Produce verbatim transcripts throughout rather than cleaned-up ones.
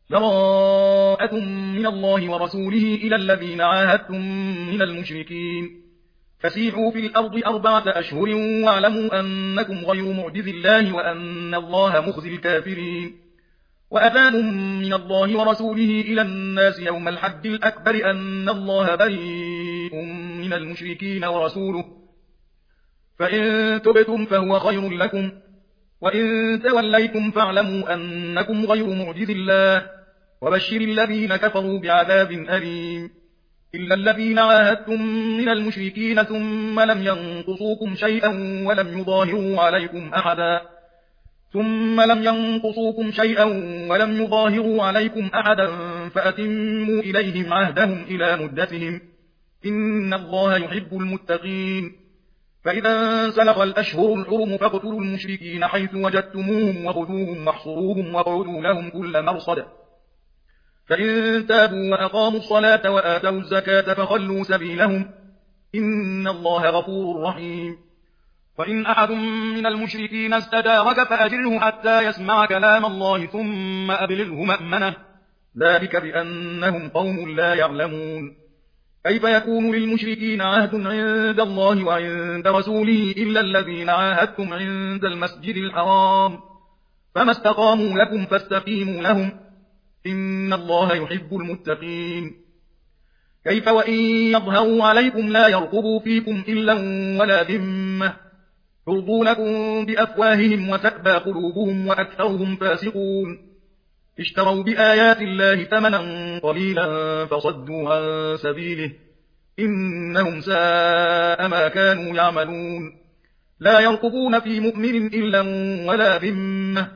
براءة من الله ورسوله إلى الذين عاهدتم من المشركين فسيحوا في الأرض أربعة أشهر واعلموا أنكم غير معجز الله وأن الله مخزي الكافرين وأذان من الله ورسوله إلى الناس يوم الحج الأكبر أن الله بريء من المشركين ورسوله فإن تبتم فهو خير لكم وإن توليتم فاعلموا أنكم غير معجز الله وبشر الذين كفروا بعذاب أليم إلا الذين عاهدتم من المشركين ثم لم ينقصوكم شيئا ولم يظاهروا عليكم أحدا ثم لم ينقصوكم شيئا ولم يظاهروا عليكم أحدا فأتموا إليهم عهدهم إلى مدتهم إن الله يحب المتقين فإذا انسلخ الأشهر الحرم فاقتلوا المشركين حيث وجدتموهم وخذوهم واحصروهم واقعدوا لهم كل مرصد فإن تابوا وأقاموا الصلاة وآتوا الزكاة فخلوا سبيلهم إن الله غفور رحيم وإن أحد من المشركين استجارك فأجره حتى يسمع كلام الله ثم أبلغه مأمنه ذلك بأنهم قوم لا يعلمون كيف يكون للمشركين عهد عند الله وعند رسوله إلا الذين عاهدتم عند المسجد الحرام فما استقاموا لكم فاستقيموا لهم إن الله يحب المتقين كيف وإن يظهروا عليكم لا يرقبوا فيكم إلا ولا ذمة يرضونكم بأفواههم وتأبى قلوبهم وأكثرهم فاسقون اشتروا بآيات الله ثمنا قليلا فصدوا عن سبيله إنهم ساء ما كانوا يعملون لا يرقبون في مؤمن إلا ولا ذمة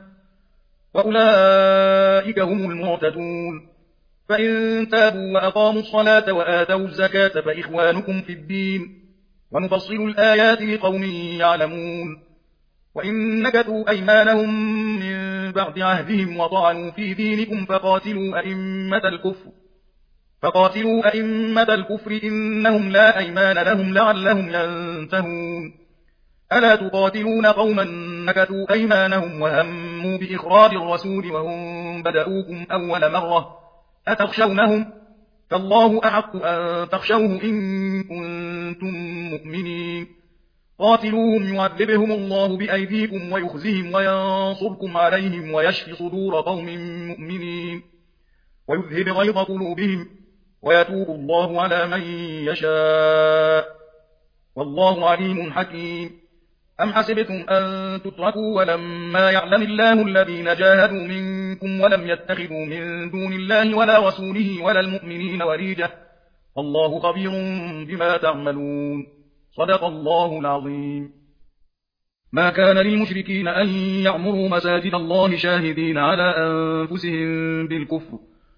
وأولئك هم المعتدون فإن تابوا وأقاموا الصلاة وآتوا الزكاة فإخوانكم في الدين ونفصل الآيات لقوم يعلمون وإن نكثوا أيمانهم من بعد عهدهم وطعنوا في دينكم فقاتلوا أئمة الكفر فقاتلوا أئمة الكفر إنهم لا أيمان لهم لعلهم ينتهون ألا تقاتلون قوما نكثوا أيمانهم وهموا بإخراج الرسول وهم بدأوكم أول مرة أتخشونهم فالله أحق أن تخشوه إن كنتم مؤمنين قاتلوهم يعذبهم الله بأيديكم ويخزهم وينصركم عليهم ويشفي صدور قوم مؤمنين ويذهب غيظ قلوبهم ويتوب الله على من يشاء والله عليم حكيم أم حسبتم أن تتركوا ولما يعلم الله الذين جاهدوا منكم ولم يتخذوا من دون الله ولا رسوله ولا المؤمنين وليجة والله خبير بما تعملون صدق الله العظيم ما كان للمشركين أن يعمروا مساجد الله شاهدين على أنفسهم بالكفر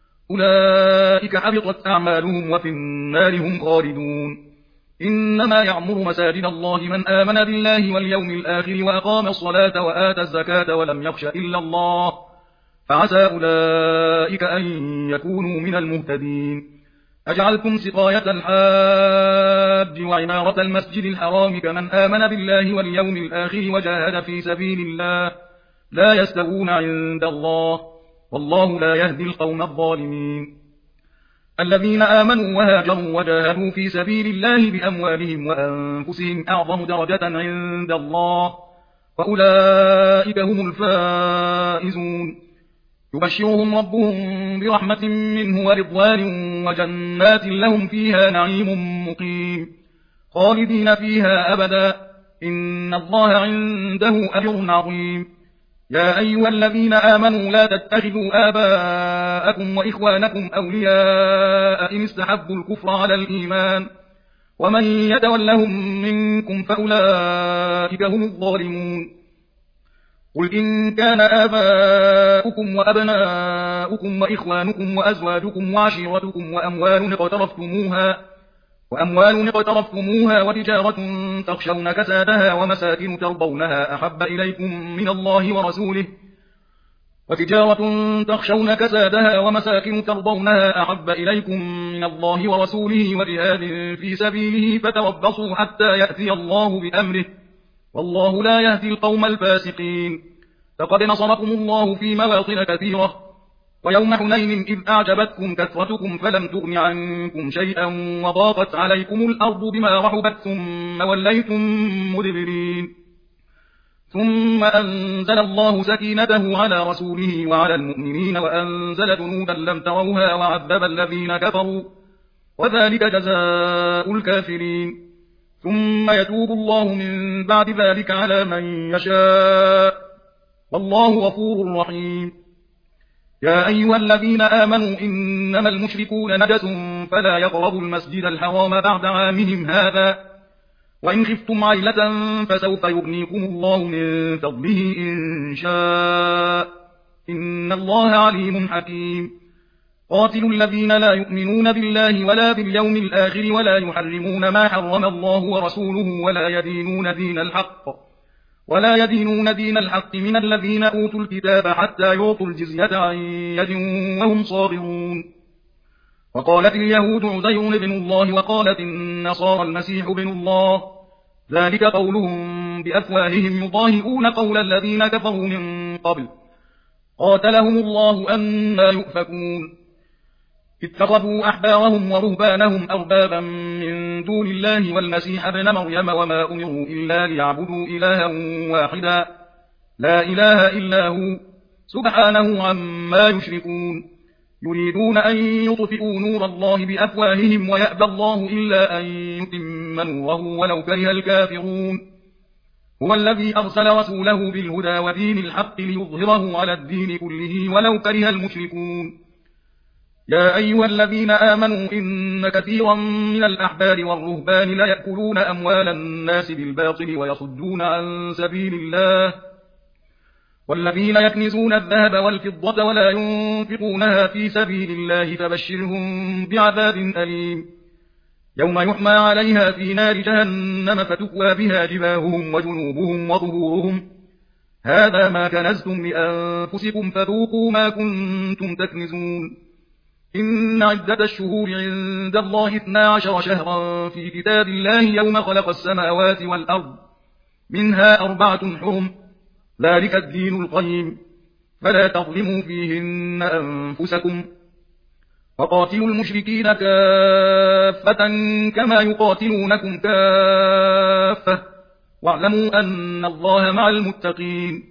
أولئك حبطت أعمالهم وفي النار هم خالدون إنما يعمر مساجد الله من آمن بالله واليوم الآخر وأقام الصلاة وآتى الزكاة ولم يخش إلا الله فعسى أولئك أن يكونوا من المهتدين أجعلكم سقاية الحاج وعمارة المسجد الحرام كمن آمن بالله واليوم الآخر وجاهد في سبيل الله لا يستوون عند الله والله لا يهدي القوم الظالمين الذين آمنوا وهاجروا وجاهدوا في سبيل الله بأموالهم وأنفسهم أعظم درجة عند الله وأولئك هم الفائزون يبشرهم ربهم برحمة منه ورضوان وجنات لهم فيها نعيم مقيم خالدين فيها أبدا إن الله عنده أجر عظيم يا أيها الذين آمنوا لا تتخذوا آباءكم وإخوانكم أولياء إن استحبوا الكفر على الإيمان ومن يتولهم منكم فأولئك هم الظالمون قل إن كان آباؤكم وأبناؤكم وإخوانكم وأزواجكم وعشيرتكم وأموال اقترفتموها وأموال اقترفتموها وتجارة تخشون كسادها ومساكن ترضونها أحب إليكم من الله ورسوله وتجارة تخشون كسادها ومساكن ترضونها أحب إليكم من الله ورسوله وجهاد في سبيله فتربصوا حتى يأتي الله بأمره والله لا يهدي القوم الفاسقين فقد نصركم الله في مواطن كثيرة ويوم حنين إذ أعجبتكم كثرتكم فلم تغن عنكم شيئا وضاقت عليكم الأرض بما رحبت ثم وليتم مدبرين ثم أنزل الله سكينته على رسوله وعلى المؤمنين وأنزل جنودا لم تروها وعذب الذين كفروا وذلك جزاء الكافرين ثم يتوب الله من بعد ذلك على من يشاء والله غفور رحيم يا أيها الذين آمنوا إنما المشركون نجس فلا يقربوا المسجد الحرام بعد عامهم هذا وإن خفتم عيلة فسوف يغنيكم الله من فضله إن شاء إن الله عليم حكيم قاتلوا الذين لا يؤمنون بالله ولا باليوم الآخر ولا يحرمون ما حرم الله ورسوله ولا يدينون دين الحق ولا يدينون دين الحق من الذين أوتوا الكتاب حتى يعطوا الجزية عن يد وهم صاغرون وقالت اليهود عزير بن الله وقالت النصارى المسيح بن الله ذلك قولهم بأفواههم يضاهئون قول الذين كفروا من قبل قاتلهم الله أنى يؤفكون اتخذوا أحبارهم ورهبانهم أربابا من دون الله والمسيح ابن مريم وما أمروا إلا ليعبدوا إلها واحدا لا إله إلا هو سبحانه عما يشركون يريدون أن يطفئوا نور الله بأفواههم ويأبى الله إلا أن يتم نوره ولو كره الكافرون هو الذي أرسل رسوله بالهدى ودين الحق ليظهره على الدين كله ولو كره المشركون يا أيها الذين آمنوا إن كثيرا من الأحبار والرهبان ليأكلون أموال الناس بالباطل ويصدون عن سبيل الله والذين يكنزون الذهب والفضة ولا ينفقونها في سبيل الله فبشرهم بعذاب أليم يوم يحمى عليها في نار جهنم فتكوى بها جباههم وجنوبهم وظهورهم هذا ما كنزتم لأنفسكم فذوقوا ما كنتم تكنزون إن عدة الشهور عند الله اثنا عشر شهرا في كتاب الله يوم خلق السماوات والأرض منها أربعة حرم ذلك الدين القيم فلا تظلموا فيهن أنفسكم وقاتلوا المشركين كافة كما يقاتلونكم كافة واعلموا أن الله مع المتقين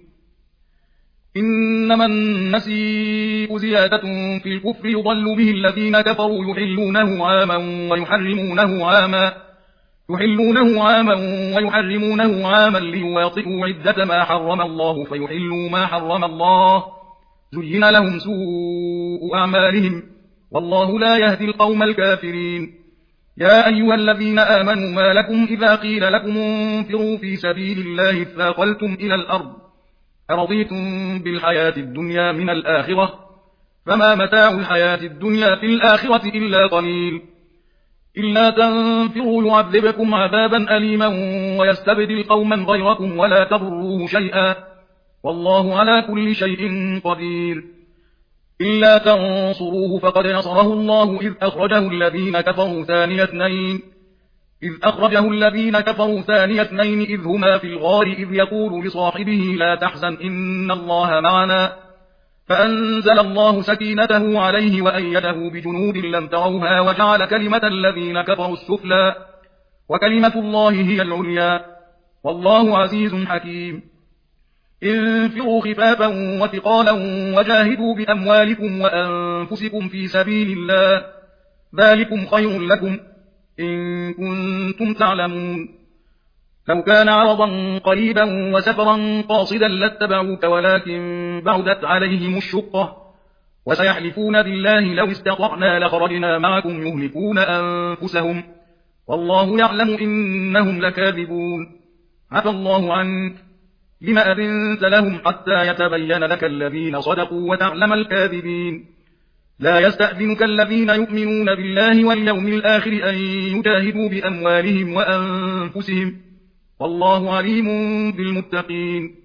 إنما النسيء زيادة في الكفر يضل به الذين كفروا يحلونه عاما ويحرمونه عاما يحلونه عاما ويحرمونه عاما ليواطئوا عدة ما حرم الله فيحلوا ما حرم الله زين لهم سوء أعمالهم والله لا يهدي القوم الكافرين يا أيها الذين آمنوا ما لكم إذا قيل لكم انفروا في سبيل الله اثاقلتم إلى الأرض أرضيتم بالحياة الدنيا من الآخرة فما متاع الحياة الدنيا في الآخرة إلا قليل إلا تنفروا يعذبكم عذابا أليما ويستبدل قوما غيركم ولا تضروه شيئا والله على كل شيء قدير إلا تنصروه فقد نصره الله إذ أخرجه الذين كفروا ثاني اثنين إذ أخرجه الذين كفروا ثاني اثنين إذ هما في الغار إذ يقول لصاحبه لا تحزن إن الله معنا فأنزل الله سكينته عليه وأيده بجنود لم تروها وجعل كلمة الذين كفروا السفلى وكلمة الله هي العليا والله عزيز حكيم انفروا خفافا وثقالا وجاهدوا بأموالكم وأنفسكم في سبيل الله ذلكم خير لكم إن كنتم تعلمون لو كان عرضا قريبا وسفرا قاصدا لاتبعوك ولكن بعدت عليهم الشقة وسيحلفون بالله لو استطعنا لخرجنا معكم يهلكون أنفسهم والله يعلم إنهم لكاذبون عفى الله عنك لما أذنت لهم حتى يتبين لك الذين صدقوا وتعلم الكاذبين لا يستأذنك الذين يؤمنون بالله واليوم الآخر أن يجاهدوا بأموالهم وأنفسهم والله عليم بالمتقين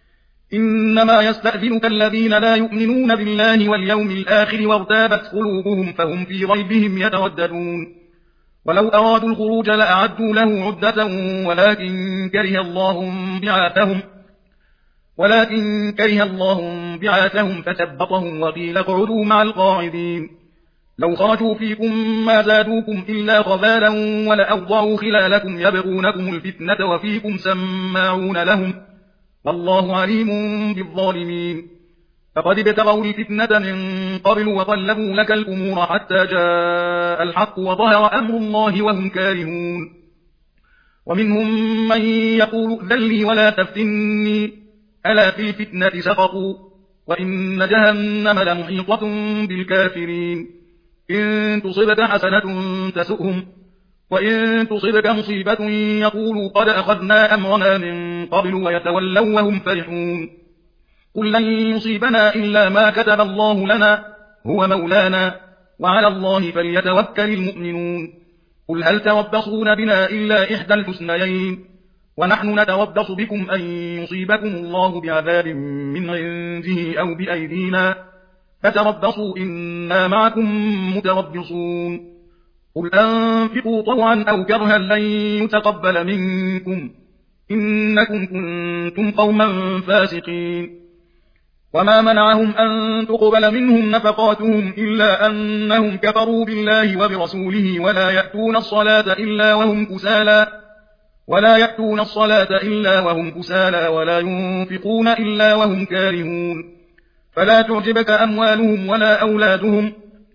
إنما يستأذنك الذين لا يؤمنون بالله واليوم الآخر وارتابت قلوبهم فهم في ريبهم يترددون ولو أرادوا الخروج لأعدوا له عدة ولكن كره الله بعاثهم ولكن كره الله بعاثهم فثبطهم وقيل اقعدوا مع القاعدين لو خرجوا فيكم ما زادوكم إلا خبالا ولأوضعوا خلالكم يبغونكم الفتنة وفيكم سماعون لهم والله عليم بالظالمين فقد ابتغوا الفتنة من قبل وقلبوا لك الأمور حتى جاء الحق وظهر أمر الله وهم كارهون ومنهم من يقول ائذن لي ولا تفتني ألا في الفتنة سقطوا وإن جهنم لمحيطة بالكافرين إن تصبك حسنة تسؤهم وإن تصبك مصيبة يقولوا قد أخذنا أمرنا من قبل ويتولوا وهم فرحون قل لن يصيبنا إلا ما كتب الله لنا هو مولانا وعلى الله فليتوكل المؤمنون قل هل تربصون بنا إلا إحدى الحسنيين ونحن نتربص بكم أن يصيبكم الله بعذاب من عنده أو بأيدينا فتربصوا إنا معكم متربصون قل أنفقوا طوعا أو كرها لن يتقبل منكم إنكم كنتم قوما فاسقين وما منعهم أن تقبل منهم نفقاتهم إلا أنهم كفروا بالله وبرسوله ولا يأتون الصلاة إلا وهم كسالى ولا يأتون الصلاة إلا وهم كسالى ولا ينفقون إلا وهم كارهون فلا تعجبك أموالهم ولا أولادهم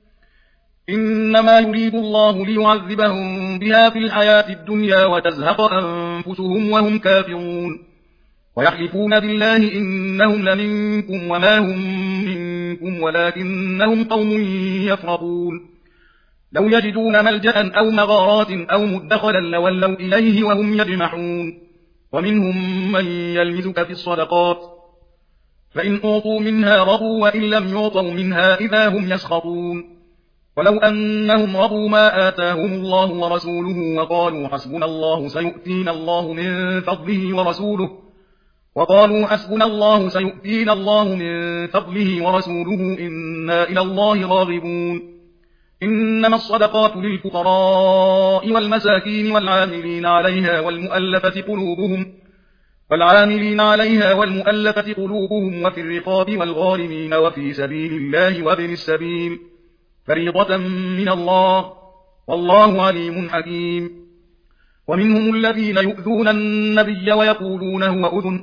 إنما يريد الله ليعذبهم بها في الحياة الدنيا وتزهق أنفسهم وهم كافرون ويحلفون بالله إنهم لمنكم وما هم منكم ولكنهم قوم يفرقون لو يجدون ملجأ أو مغارات أو مدخلا لولوا إليه وهم يجمحون ومنهم من يلمزك في الصدقات فإن أعطوا منها رضوا وإن لم يعطوا منها إذا هم يسخطون ولو أنهم رضوا ما آتاهم الله ورسوله وقالوا حسبنا الله سيؤتينا الله من فضله ورسوله وقالوا حسبنا الله سيؤتينا الله من فضله ورسوله إنا إلى الله راغبون إنما الصدقات للفقراء والمساكين والعاملين عليها والمؤلفة قلوبهم والعاملين عليها والمؤلفة قلوبهم وفي الرقاب والغارمين وفي سبيل الله وابن السبيل فريضة من الله والله عليم حكيم ومنهم الذين يؤذون النبي ويقولون هو أذن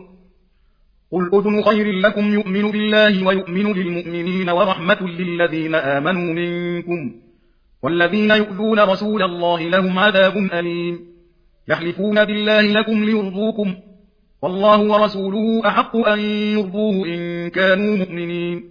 قل أذن خير لكم يؤمن بالله ويؤمن للمؤمنين ورحمة للذين آمنوا منكم والذين يؤذون رسول الله لهم عذاب أليم يحلفون بالله لكم ليرضوكم والله ورسوله أحق أن يرضوه إن كانوا مؤمنين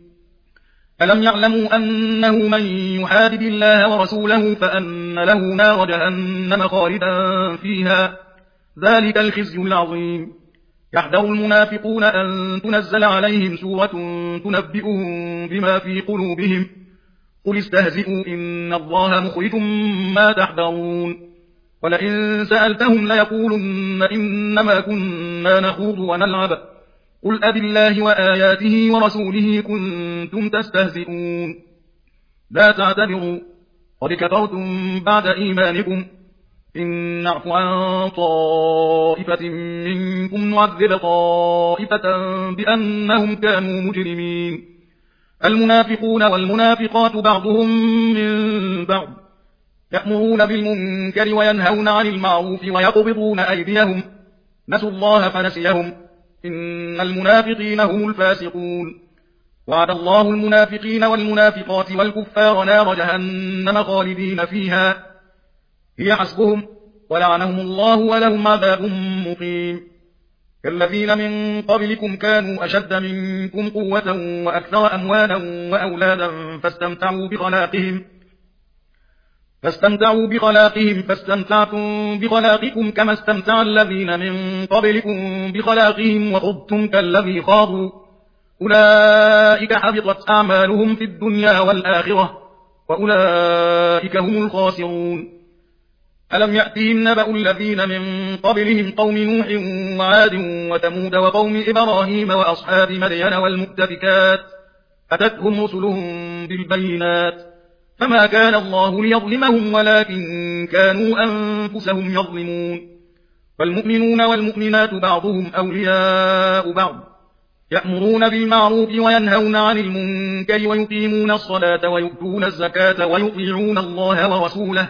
ألم يعلموا أنه من يحادد الله ورسوله فأن له نار جهنم خالدا فيها ذلك الخزي العظيم يحذر المنافقون أن تنزل عليهم سورة تنبئهم بما في قلوبهم قل استهزئوا إن الله مخرج ما تحذرون ولئن سألتهم ليقولن إنما كنا نخوض ونلعب قل أبالله وآياته ورسوله كنتم تستهزئون لا تعتبروا قد كفرتم بعد إيمانكم إن نعف عن طائفة منكم نعذب طائفة بأنهم كانوا مجرمين المنافقون والمنافقات بعضهم من بعض يأمرون بالمنكر وينهون عن المعروف ويقبضون أيديهم نسوا الله فنسيهم إن المنافقين هم الفاسقون وعد الله المنافقين والمنافقات والكفار نار جهنم خالدين فيها هي حسبهم ولعنهم الله ولهم عذاب مقيم كالذين من قبلكم كانوا أشد منكم قوة وأكثر أموالا وأولادا فاستمتعوا بخلاقهم فاستمتعوا بخلاقهم فاستمتعتم بخلاقكم كما استمتع الذين من قبلكم بخلاقهم وخضتم كالذي خاضوا أولئك حبطت أعمالهم في الدنيا والآخرة وأولئك هم الخاسرون ألم يأتهم نبأ الذين من قبلهم قوم نوح وعاد وثمود وقوم إبراهيم وأصحاب مدين والمؤتفكات أتتهم رسلهم بالبينات فما كان الله ليظلمهم ولكن كانوا أنفسهم يظلمون والمؤمنون والمؤمنات بعضهم أولياء بعض يأمرون بالمعروف وينهون عن المنكر ويقيمون الصلاة ويؤتون الزكاة ويطيعون الله ورسوله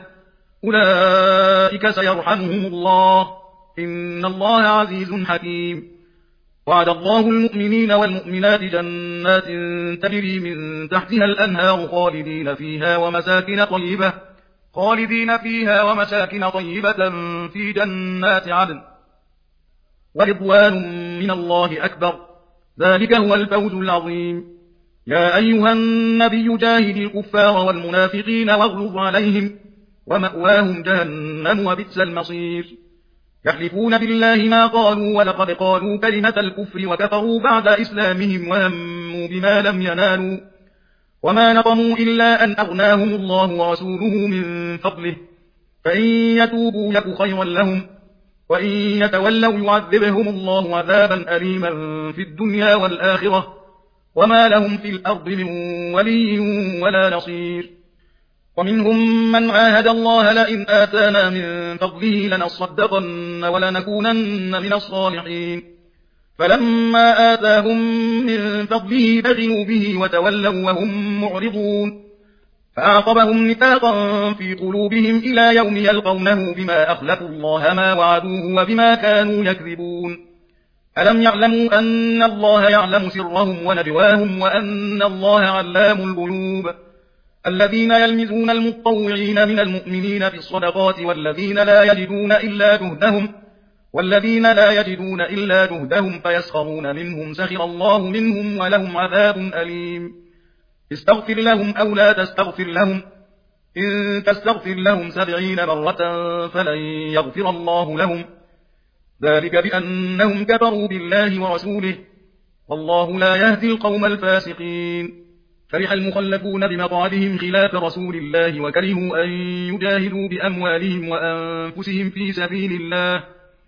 أولئك سيرحمهم الله إن الله عزيز حكيم وعد الله المؤمنين والمؤمنات جنات تجري من تحتها الأنهار خالدين فيها ومساكن طيبة خالدين فيها ومساكن طيبة في جنات عدن ورضوان من الله أكبر ذلك هو الفوز العظيم يا أيها النبي جاهد الكفار والمنافقين واغلظ عليهم ومأواهم جهنم وبئس المصير يحلفون بالله ما قالوا ولقد قالوا كلمة الكفر وكفروا بعد إسلامهم وهموا بما لم ينالوا وما نقموا إلا أن أغناهم الله ورسوله من فضله فإن يتوبوا يك خيرا لهم وإن يتولوا يعذبهم الله عذابا أليما في الدنيا والآخرة وما لهم في الأرض من ولي ولا نصير ومنهم من عاهد الله لئن آتانا من فضله لنصدقن ولنكونن من الصالحين فلما آتاهم من فضله بخلوا به وتولوا وهم معرضون فأعقبهم نفاقا في قلوبهم إلى يوم يلقونه بما أخلفوا الله ما وعدوه وبما كانوا يكذبون ألم يعلموا أن الله يعلم سرهم ونجواهم وأن الله علام الغيوب الذين يلمزون المطوعين من المؤمنين في الصدقات والذين لا يجدون إلا جهدهم والذين لا يجدون إلا جهدهم فيسخرون منهم سخر الله منهم ولهم عذاب أليم استغفر لهم أو لا تستغفر لهم إن تستغفر لهم سبعين مرة فلن يغفر الله لهم ذلك بأنهم كفروا بالله ورسوله والله لا يهدي القوم الفاسقين فرح المخلفون بمقعدهم خلاف رسول الله وكرهوا أن يجاهدوا بأموالهم وأنفسهم في سبيل الله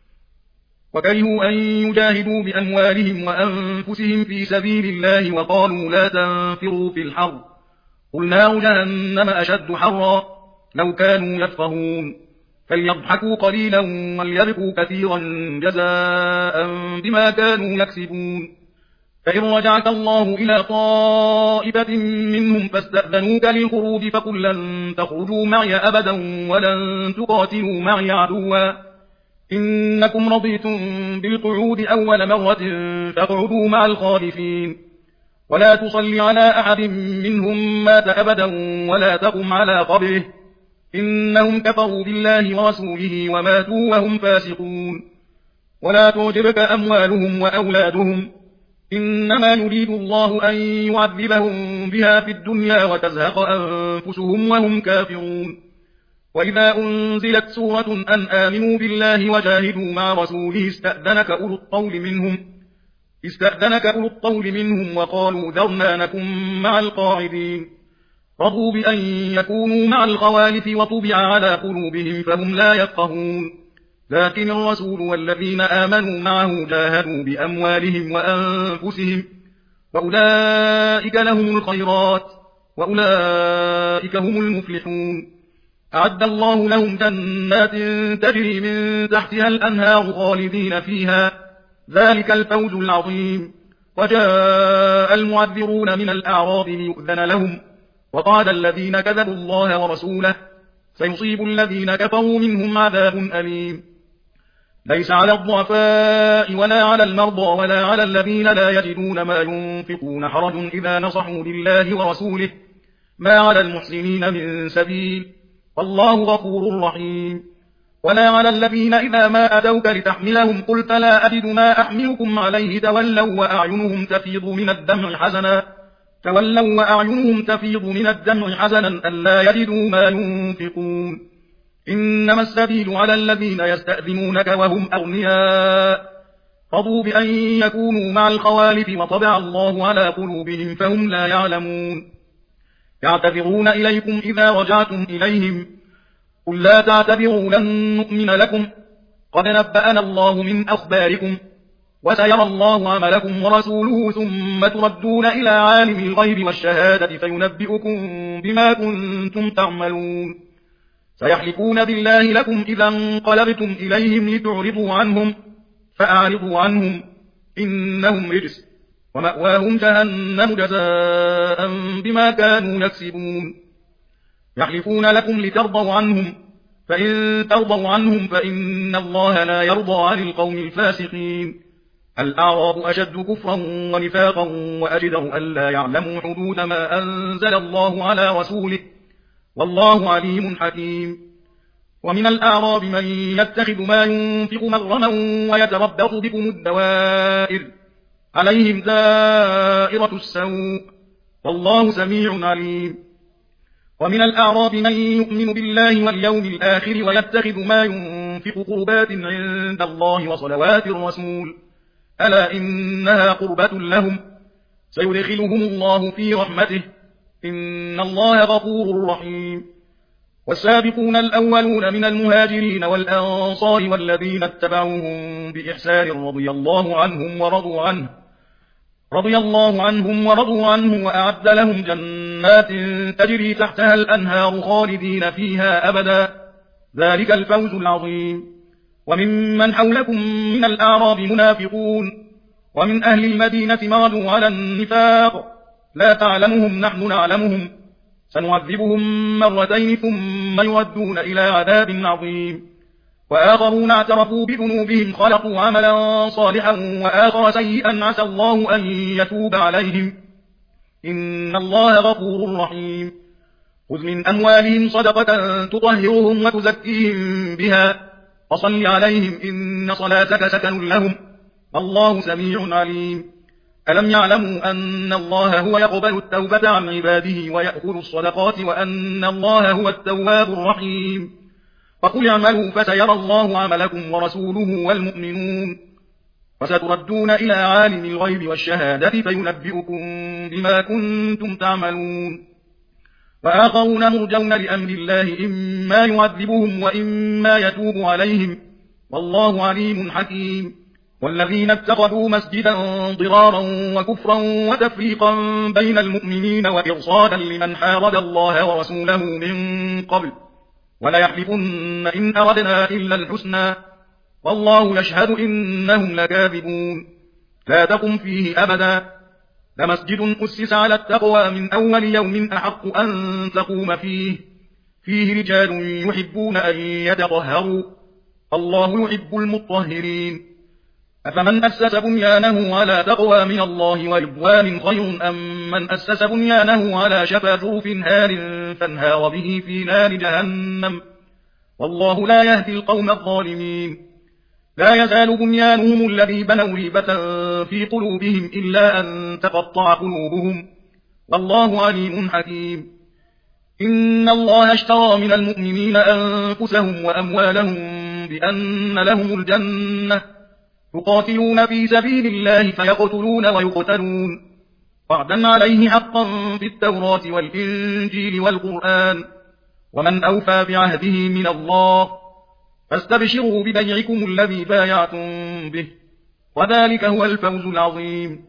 وكرهوا أن يجاهدوا بأموالهم وأنفسهم في سبيل الله وقالوا لا تنفروا في الحر قل نار جهنم أشد حرا لو كانوا يفقهون فليضحكوا قليلا وليبكوا كثيرا جزاء بما كانوا يكسبون فإن رجعك الله إلى طائفة منهم فاستأذنوك للخروج فقل لن تخرجوا معي أبدا ولن تقاتلوا معي عدوا إنكم رضيتم بالقعود أول مرة فاقعدوا مع الخالفين ولا تصل على أحد منهم مات أبدا ولا تقم على قبره إنهم كفروا بالله ورسوله وماتوا وهم فاسقون ولا تعجبك أموالهم وأولادهم إنما يريد الله أن يعذبهم بها في الدنيا وتزهق أنفسهم وهم كافرون وإذا أنزلت سورة أن آمنوا بالله وجاهدوا مع رسوله استأذنك أولو الطول منهم استأذنك أولو الطول منهم وقالوا ذرنا نكن مع القاعدين رضوا بأن يكونوا مع الخوالف وطبع على قلوبهم فهم لا يفقهون لكن الرسول والذين آمنوا معه جاهدوا بأموالهم وأنفسهم وأولئك لهم الخيرات وأولئك هم المفلحون أعد الله لهم جنات تجري من تحتها الأنهار خالدين فيها ذلك الفوز العظيم وجاء المعذرون من الأعراب ليؤذن لهم وقال الذين كذبوا الله ورسوله سيصيب الذين كفروا منهم عذاب أليم ليس على الضعفاء ولا على المرضى ولا على الذين لا يجدون ما ينفقون حرج إذا نصحوا لله ورسوله ما على المحسنين من سبيل والله غفور رحيم ولا على الذين إذا ما أتوك لتحملهم قلت لا أجد ما أحملكم عليه تولوا وأعينهم تفيض من الدمع حزنا تولوا وأعينهم تفيض من الدمع حزنا ألا يجدوا ما ينفقون إنما السبيل على الذين يستأذنونك وهم أغنياء رضوا بأن يكونوا مع الخوالف وطبع الله على قلوبهم فهم لا يعلمون يعتذرون إليكم إذا رجعتم إليهم قل لا تعتذروا لن نؤمن لكم قد نبأنا الله من أخباركم وسيرى الله عملكم ورسوله ثم تردون إلى عالم الغيب والشهادة فينبئكم بما كنتم تعملون سيحلفون بالله لكم إذا انقلبتم إليهم لتعرضوا عنهم فأعرضوا عنهم إنهم رجس ومأواهم جهنم جزاء بما كانوا يكسبون يحلفون لكم لترضوا عنهم فإن ترضوا عنهم فإن الله لا يرضى عن القوم الفاسقين الأعراب أشد كفرا ونفاقا وأجدر ألا يعلموا حدود ما أنزل الله على رسوله والله عليم حكيم ومن الأعراب من يتخذ ما ينفق مغرما ويتربص بكم الدوائر عليهم دائرة السوء والله سميع عليم ومن الأعراب من يؤمن بالله واليوم الآخر ويتخذ ما ينفق قربات عند الله وصلوات الرسول ألا إنها قربة لهم سيدخلهم الله في رحمته إن الله غفور رحيم والسابقون الأولون من المهاجرين والأنصار والذين اتبعوهم بإحسان رضي الله عنهم ورضوا عنه رضي الله عنهم ورضوا عنه وأعد لهم جنات تجري تحتها الأنهار خالدين فيها أبدا ذلك الفوز العظيم وممن حولكم من الأعراب منافقون ومن أهل المدينة مردوا على النفاق لا تعلمهم نحن نعلمهم سنعذبهم مرتين ثم يردون إلى عذاب عظيم وآخرون اعترفوا بذنوبهم خلقوا عملا صالحا وآخر سيئا عسى الله أن يتوب عليهم إن الله غفور رحيم خذ من أموالهم صدقة تطهرهم وتزكيهم بها وصل عليهم إن صلاتك سكن لهم والله سميع عليم ألم يعلموا أن الله هو يقبل التوبة عن عباده ويأخذ الصدقات وأن الله هو التواب الرحيم فقل اعملوا فسيرى الله عملكم ورسوله والمؤمنون وستردون إلى عالم الغيب والشهادة فينبئكم بما كنتم تعملون وآخرون مرجون لأمر الله إما يعذبهم وإما يتوب عليهم والله عليم حكيم والذين اتخذوا مسجدا ضرارا وكفرا وتفريقا بين المؤمنين وإرصادا لمن حارب الله ورسوله من قبل وليحلفن إن أردنا إلا الحسنى والله يشهد إنهم لكاذبون لا تقم فيه أبدا لمسجد أسس على التقوى من أول يوم أحق أن تقوم فيه فيه رجال يحبون أن يتطهروا الله يحب المطهرين أفمن أسس بنيانه على تقوى من الله ورضوان خير أم من أسس بنيانه على شفا جرف هار فانهار به في نار جهنم والله لا يهدي القوم الظالمين لا يزال بنيانهم الذي بنوا ريبة في قلوبهم إلا أن تقطع قلوبهم والله عليم حكيم إن الله اشترى من المؤمنين أنفسهم وأموالهم بأن لهم الجنة يقاتلون في سبيل الله فيقتلون ويقتلون وعدا عليه حقا في التوراة والإنجيل والقرآن ومن أوفى بعهده من الله فاستبشروا ببيعكم الذي بايعتم به وذلك هو الفوز العظيم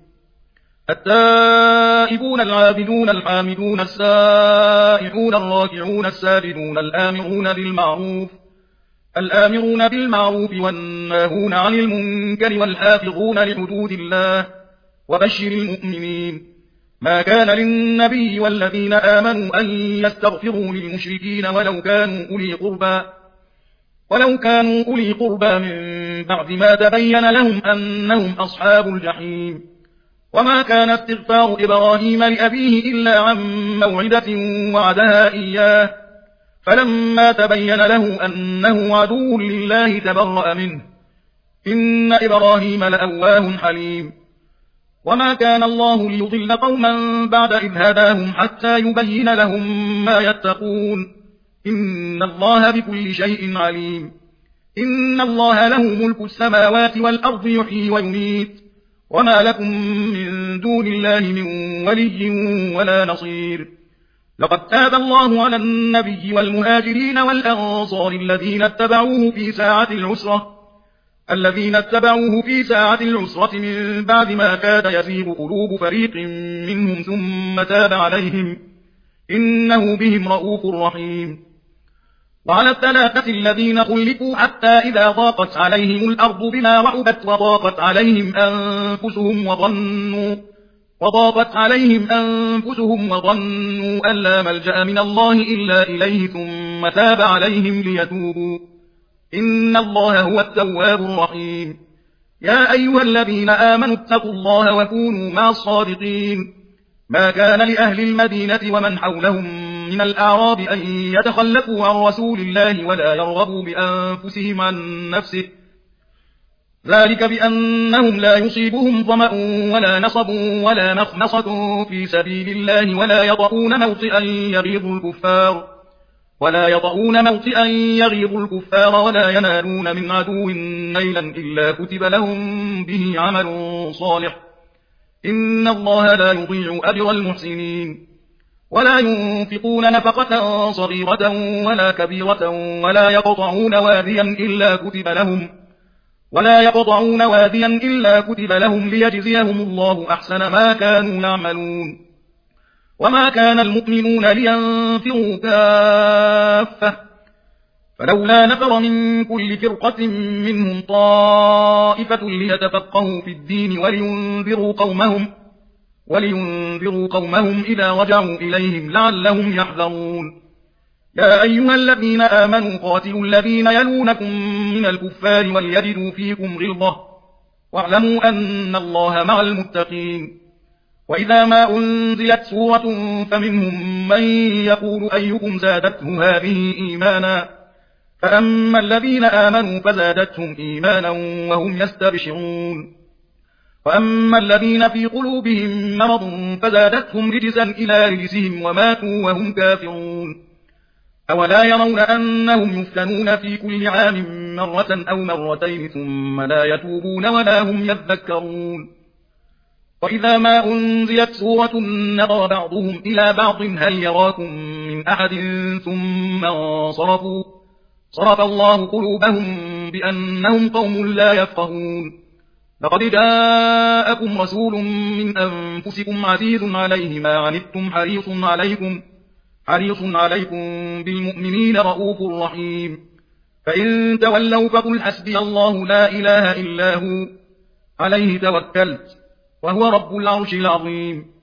التائبون العابدون الحامدون السائحون الراكعون الساجدون الآمرون بالمعروف الآمرون بالمعروف والناهون عن المنكر والحافظون لحدود الله وبشر المؤمنين ما كان للنبي والذين آمنوا أن يستغفروا للمشركين ولو كانوا أولي قربى ولو كانوا أولي قربى من بعد ما تبين لهم أنهم أصحاب الجحيم وما كان استغفار إبراهيم لأبيه إلا عن موعدة وعدها إياه فلما تبين له أنه عدو لله تبرأ منه إن إبراهيم لأواه حليم وما كان الله ليضل قوما بعد إذ هداهم حتى يبين لهم ما يتقون إن الله بكل شيء عليم إن الله له ملك السماوات والأرض يحيي ويميت وما لكم من دون الله من ولي ولا نصير لقد تاب الله على النبي والمهاجرين والأنصار الذين اتبعوه في ساعة العسرة الذين اتبعوه في ساعة العسرة من بعد ما كاد يزيغ قلوب فريق منهم ثم تاب عليهم إنه بهم رؤوف رحيم وعلى الثلاثة الذين خلفوا حتى إذا ضاقت عليهم الأرض بما رحبت وضاقت عليهم أنفسهم وظنوا وضاقت عليهم أنفسهم وظنوا أن لا ملجأ من الله إلا إليه ثم تاب عليهم ليتوبوا إن الله هو التواب الرحيم يا أيها الذين آمنوا اتقوا الله وكونوا مع الصادقين ما كان لأهل المدينة ومن حولهم من الأعراب أن يتخلفوا عن رسول الله ولا يرغبوا بأنفسهم عن نفسه ذلك بأنهم لا يصيبهم ظمأ ولا نصب ولا مخمصة في سبيل الله ولا يطؤون موطئا يغيظ الكفار ولا يطؤون موطئا يغيظ الكفار ولا ينالون من عدو نيلا إلا كتب لهم به عمل صالح إن الله لا يضيع أجر المحسنين ولا ينفقون نفقة صغيرة ولا كبيرة ولا يقطعون واديا إلا كتب لهم ولا يقطعون واديا إلا كتب لهم ليجزيهم الله أحسن ما كانوا يعملون وما كان المؤمنون لينفروا كافة فلولا نفر من كل فرقة منهم طائفة ليتفقهوا في الدين ولينذروا قومهم ولينذروا قومهم إذا رجعوا إليهم لعلهم يحذرون يا أيها الذين آمنوا قاتلوا الذين يلونكم من الكفار وليجدوا فيكم غلظة واعلموا أن الله مع المتقين وإذا ما أنزلت سورة فمنهم من يقول أيكم زادته هذه إيمانا فأما الذين آمنوا فزادتهم إيمانا وهم يستبشرون وأما الذين في قلوبهم مرض فزادتهم رجسا إلى رجسهم وماتوا وهم كافرون أولا يرون أنهم يفتنون في كل عام مرة أو مرتين ثم لا يتوبون ولا هم يذكرون وإذا ما أنزلت سورة نظر بعضهم إلى بعض هل يراكم من أحد ثم انصرفوا صرف الله قلوبهم بأنهم قوم لا يفقهون لقد جاءكم رسول من أنفسكم عزيز عليه ما عنتم حريص عليكم حريص عليكم بالمؤمنين رؤوف رحيم فإن تولوا فقل حسبي الله لا إله إلا هو عليه توكلت وهو رب العرش العظيم